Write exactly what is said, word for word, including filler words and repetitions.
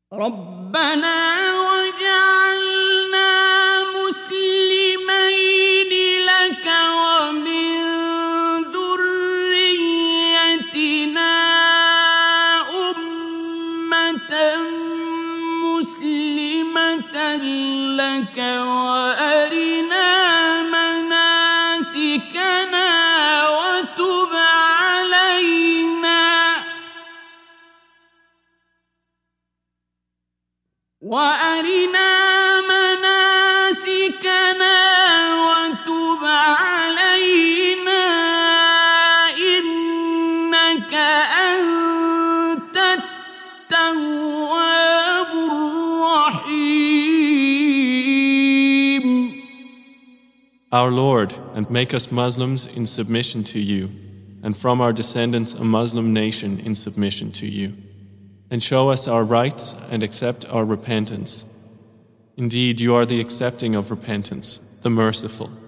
ربنا وجعلنا مسلمين لك ومن ذريتنا أمة مسلمة لك وأرنا مناسكنا وتب علينا وأرنا مناسكنا وتب علينا إنك أنت التواب الرحيم. Our Lord, and make us Muslims in submission to you, and from our descendants a Muslim nation in submission to you. And show us our rights and accept our repentance. Indeed, you are the accepting of repentance, the merciful.